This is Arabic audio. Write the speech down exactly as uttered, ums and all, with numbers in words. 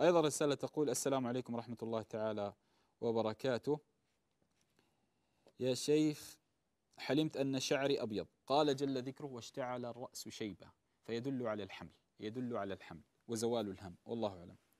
أيضا رسالة تقول: السلام عليكم ورحمة الله تعالى وبركاته. يا شيخ، حلمت أن شعري أبيض، قال جل ذكره: واشتعل الرأس شيبة، فيدل على الحمل، يدل على الحمل وزوال الهم، والله أعلم.